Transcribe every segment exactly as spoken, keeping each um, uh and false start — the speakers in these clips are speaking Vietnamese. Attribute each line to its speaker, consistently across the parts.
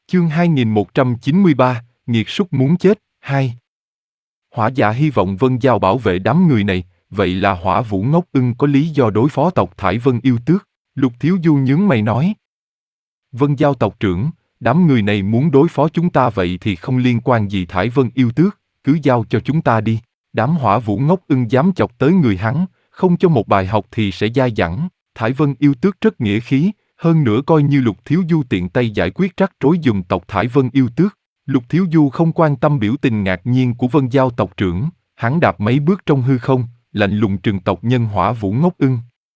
Speaker 1: Chương hai nghìn một trăm chín mươi ba, nghiệt súc muốn chết, hai. Hỏa Dạ hy vọng Vân Giao bảo vệ đám người này, vậy là Hỏa Vũ Ngốc Ưng có lý do đối phó tộc Thải Vân Yêu Tước. Lục Thiếu Du nhướng mày nói. Vân Giao tộc trưởng, đám người này muốn đối phó chúng ta vậy thì không liên quan gì Thải Vân Yêu Tước, cứ giao cho chúng ta đi. Đám Hỏa Vũ Ngốc Ưng dám chọc tới người hắn, không cho một bài học thì sẽ dai dẳng. Thải Vân Yêu Tước rất nghĩa khí, hơn nữa coi như Lục Thiếu Du tiện tay giải quyết rắc rối giùm tộc Thải Vân Yêu Tước. Lục Thiếu Du không quan tâm biểu tình ngạc nhiên của Vân Giao tộc trưởng, hắn đạp mấy bước trong hư không, lạnh lùng trừng tộc nhân Hỏa Vũ Ngốc Ưng.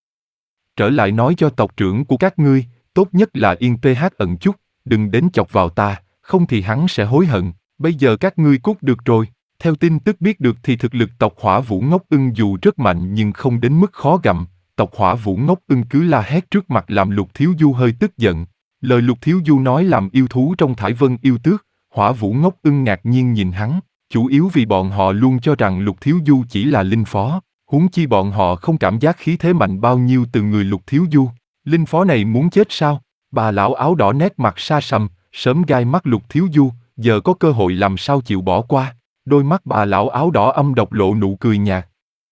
Speaker 1: Trở lại nói cho tộc trưởng của các ngươi, tốt nhất là yên ph ẩn chút, đừng đến chọc vào ta, không thì hắn sẽ hối hận. Bây giờ các ngươi cút được rồi. Theo tin tức biết được thì thực lực tộc Hỏa Vũ Ngốc Ưng dù rất mạnh nhưng không đến mức khó gặm. Tộc Hỏa Vũ Ngốc Ưng cứ la hét trước mặt làm Lục Thiếu Du hơi tức giận. Lời Lục Thiếu Du nói làm yêu thú trong Thải Vân Yêu Tước. Hỏa Vũ Ngốc Ưng ngạc nhiên nhìn hắn, chủ yếu vì bọn họ luôn cho rằng Lục Thiếu Du chỉ là linh phó, huống chi bọn họ không cảm giác khí thế mạnh bao nhiêu từ người Lục Thiếu Du. Linh phó này muốn chết sao? Bà lão áo đỏ nét mặt sa sầm, sớm gai mắt Lục Thiếu Du, giờ có cơ hội làm sao chịu bỏ qua. Đôi mắt bà lão áo đỏ âm độc lộ nụ cười nhạt.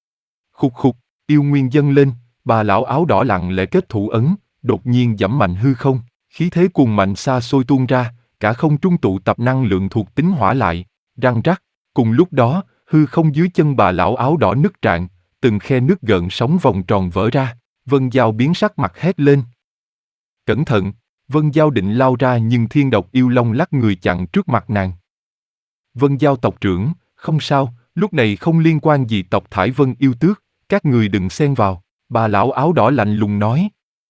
Speaker 1: Khục khục, yêu nguyên dâng lên, bà lão áo đỏ lặng lẽ kết thủ ấn, đột nhiên giẫm mạnh hư không, khí thế cuồng mạnh xa xôi tuôn ra, cả không trung tụ tập năng lượng thuộc tính hỏa lại, răng rắc. Cùng lúc đó, hư không dưới chân bà lão áo đỏ nứt rạn, từng khe nước gợn sóng vòng tròn vỡ ra. Vân Giao biến sắc mặt hét lên. Cẩn thận! Vân Giao định lao ra nhưng thiên độc yêu long lắc người chặn trước mặt nàng. Vân Giao tộc trưởng, không sao, lúc này không liên quan gì tộc Thải Vân Yêu Tước, các người đừng xen vào, bà lão áo đỏ lạnh lùng nói.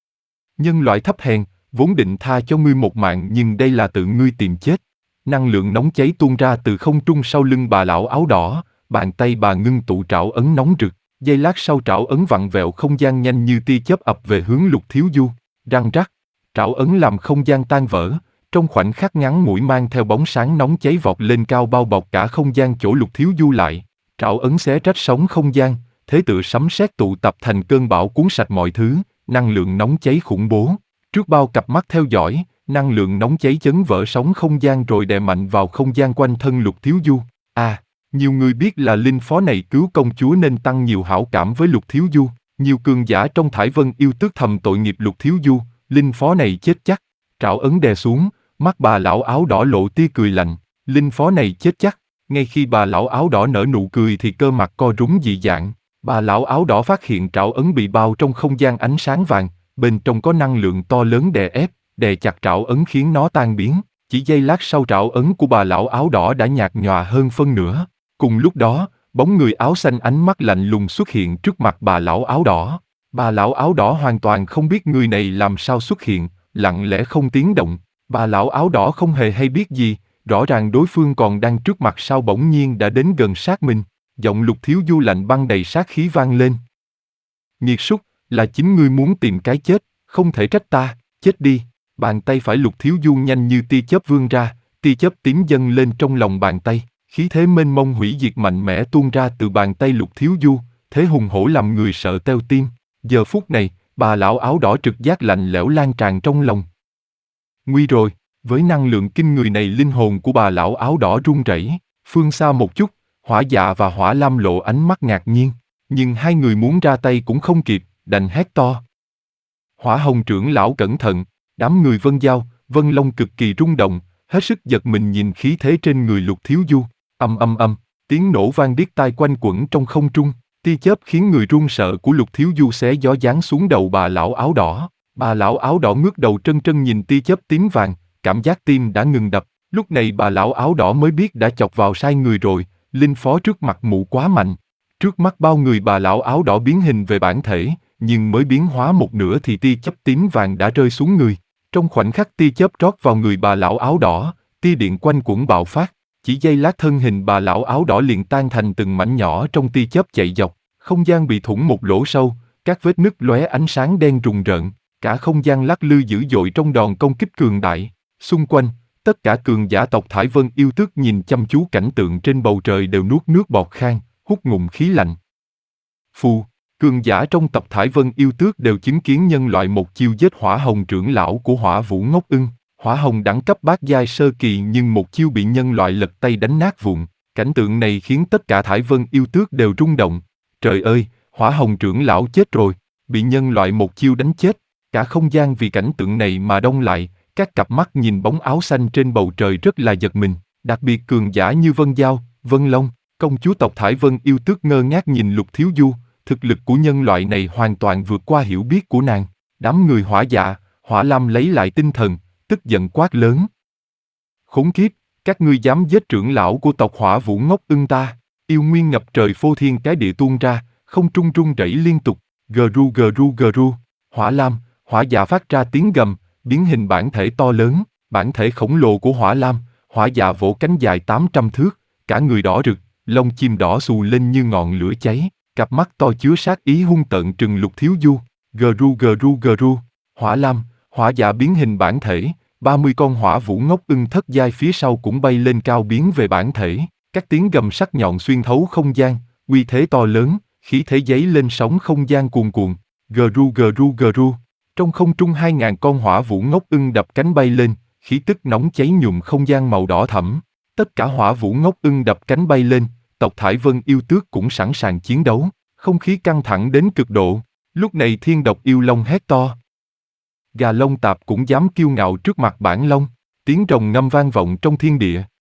Speaker 1: Nhân loại thấp hèn, vốn định tha cho ngươi một mạng nhưng đây là tự ngươi tìm chết. Năng lượng nóng cháy tuôn ra từ không trung sau lưng bà lão áo đỏ, bàn tay bà ngưng tụ trảo ấn nóng rực, giây lát sau trảo ấn vặn vẹo không gian nhanh như tia chớp ập về hướng Lục Thiếu Du, răng rắc, trảo ấn làm không gian tan vỡ, trong khoảnh khắc ngắn ngủi mang theo bóng sáng nóng cháy vọt lên cao bao bọc cả không gian chỗ Lục Thiếu Du lại, trảo ấn xé rách sóng không gian, thế tựa sấm sét tụ tập thành cơn bão cuốn sạch mọi thứ, năng lượng nóng cháy khủng bố. Trước bao cặp mắt theo dõi, năng lượng nóng cháy chấn vỡ sóng không gian rồi đè mạnh vào không gian quanh thân Lục Thiếu Du. À, nhiều người biết là linh phó này cứu công chúa nên tăng nhiều hảo cảm với Lục Thiếu Du. Nhiều cường giả trong Thải Vân Yêu Tước thầm tội nghiệp Lục Thiếu Du, linh phó này chết chắc. Trảo ấn đè xuống, mắt bà lão áo đỏ lộ tia cười lạnh, linh phó này chết chắc. Ngay khi bà lão áo đỏ nở nụ cười thì cơ mặt co rúm dị dạng. Bà lão áo đỏ phát hiện trảo ấn bị bao trong không gian ánh sáng vàng, bên trong có năng lượng to lớn đè ép, đè chặt trảo ấn khiến nó tan biến. Chỉ giây lát sau trảo ấn của bà lão áo đỏ đã nhạt nhòa hơn phân nửa. Cùng lúc đó, bóng người áo xanh ánh mắt lạnh lùng xuất hiện trước mặt bà lão áo đỏ. Bà lão áo đỏ hoàn toàn không biết người này làm sao xuất hiện, lặng lẽ không tiếng động. Bà lão áo đỏ không hề hay biết gì, rõ ràng đối phương còn đang trước mặt sao bỗng nhiên đã đến gần sát mình. Giọng Lục Thiếu Du lạnh băng đầy sát khí vang lên. Nghiệt súc, là chính ngươi muốn tìm cái chết, không thể trách ta, chết đi. Bàn tay phải Lục Thiếu Du nhanh như tia chớp vươn ra, tia chớp tím dâng lên trong lòng bàn tay, khí thế mênh mông hủy diệt mạnh mẽ tuôn ra từ bàn tay Lục Thiếu Du, thế hùng hổ làm người sợ teo tim. Giờ phút này, bà lão áo đỏ trực giác lạnh lẽo lan tràn trong lòng. Nguy rồi, với năng lượng kinh người này linh hồn của bà lão áo đỏ run rẩy. Phương xa một chút, Hỏa Dạ và Hỏa Lam lộ ánh mắt ngạc nhiên, nhưng hai người muốn ra tay cũng không kịp, đành hét to. Hỏa Hồng trưởng lão cẩn thận, đám người Vân Giao, Vân Long cực kỳ rung động, hết sức giật mình nhìn khí thế trên người Lục Thiếu Du. Âm âm âm, tiếng nổ vang điếc tai quanh quẩn trong không trung, tia chớp khiến người run sợ của Lục Thiếu Du xé gió giáng xuống đầu bà lão áo đỏ. Bà lão áo đỏ ngước đầu trân trân nhìn tia chớp tím vàng, cảm giác tim đã ngừng đập. Lúc này bà lão áo đỏ mới biết đã chọc vào sai người rồi, linh phó trước mặt mụ quá mạnh. Trước mắt bao người bà lão áo đỏ biến hình về bản thể, nhưng mới biến hóa một nửa thì tia chớp tím vàng đã rơi xuống người. Trong khoảnh khắc tia chớp trót vào người bà lão áo đỏ, tia điện quanh quẩn bạo phát, chỉ giây lát thân hình bà lão áo đỏ liền tan thành từng mảnh nhỏ trong tia chớp chạy dọc, không gian bị thủng một lỗ sâu, các vết nứt lóe ánh sáng đen rùng rợn, cả không gian lắc lư dữ dội trong đòn công kích cường đại. Xung quanh, tất cả cường giả tộc Thải Vân Yêu Tước nhìn chăm chú cảnh tượng trên bầu trời đều nuốt nước bọt khan, hút ngụm khí lạnh. Phù, cường giả trong tộc Thải Vân Yêu Tước đều chứng kiến nhân loại một chiêu giết Hỏa Hồng trưởng lão của Hỏa Vũ Ngốc Ưng. Hỏa hồng đẳng cấp bát giai sơ kỳ nhưng một chiêu bị nhân loại lật tay đánh nát vụn. Cảnh tượng này khiến tất cả Thải Vân yêu tước đều rung động. Trời ơi, hỏa hồng trưởng lão chết rồi, bị nhân loại một chiêu đánh chết. Cả không gian vì cảnh tượng này mà đông lại, các cặp mắt nhìn bóng áo xanh trên bầu trời rất là giật mình. Đặc biệt cường giả như Vân Giao, Vân Long, công chúa tộc Thải Vân yêu tước ngơ ngác nhìn Lục Thiếu Du. Thực lực của nhân loại này hoàn toàn vượt qua hiểu biết của nàng. Đám người Hỏa Dạ, Hỏa Lam lấy lại tinh thần, tức giận quát lớn. Khốn kiếp, các ngươi dám giết trưởng lão của tộc Hỏa Vũ Ngốc Ưng ta. Yêu nguyên ngập trời phô thiên cái địa tuôn ra, không trung rung rẩy liên tục, gờ ru gờ ru gờ ru. Hỏa Lam, Hỏa Dạ phát ra tiếng gầm, biến hình bản thể to lớn, bản thể khổng lồ của Hỏa Lam, Hỏa Dạ vỗ cánh dài tám trăm thước, cả người đỏ rực, lông chim đỏ xù lên như ngọn lửa cháy, cặp mắt to chứa sát ý hung tợn trừng Lục Thiếu Du, gờ ru gờ ru gờ ru. Hỏa Lam, Hỏa Dạ biến hình bản thể, ba mươi con Hỏa Vũ Ngốc Ưng thất giai phía sau cũng bay lên cao biến về bản thể, các tiếng gầm sắc nhọn xuyên thấu không gian, uy thế to lớn, khí thế giấy lên sóng không gian cuồn cuộn, gờ ru gờ ru gờ ru. Trong không trung hai ngàn con Hỏa Vũ Ngốc Ưng đập cánh bay lên, khí tức nóng cháy nhuộm không gian màu đỏ thẫm. Tất cả Hỏa Vũ Ngốc Ưng đập cánh bay lên, tộc Thải Vân yêu tước cũng sẵn sàng chiến đấu, không khí căng thẳng đến cực độ. Lúc này Thiên Độc Yêu Long hét to. Gà Long Tạp cũng dám kiêu ngạo trước mặt bản long, tiếng rồng ngâm vang vọng trong thiên địa.